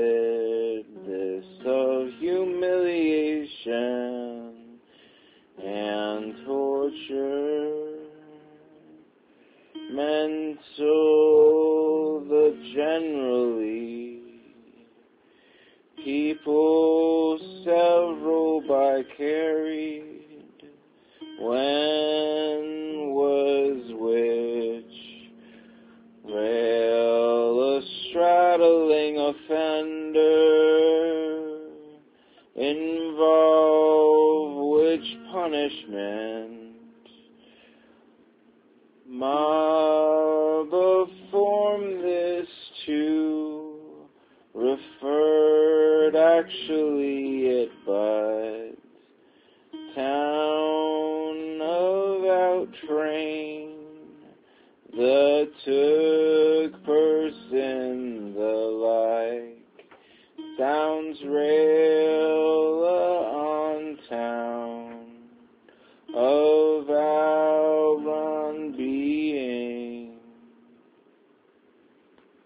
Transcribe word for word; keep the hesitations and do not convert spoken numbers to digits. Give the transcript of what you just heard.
this of humiliation and torture, mental, the generally, people several by carried, when was which, rail a straddling offender, involve which punishment, mob form this to, referred actually it but, town of outtrain, the took person the like, sounds rare.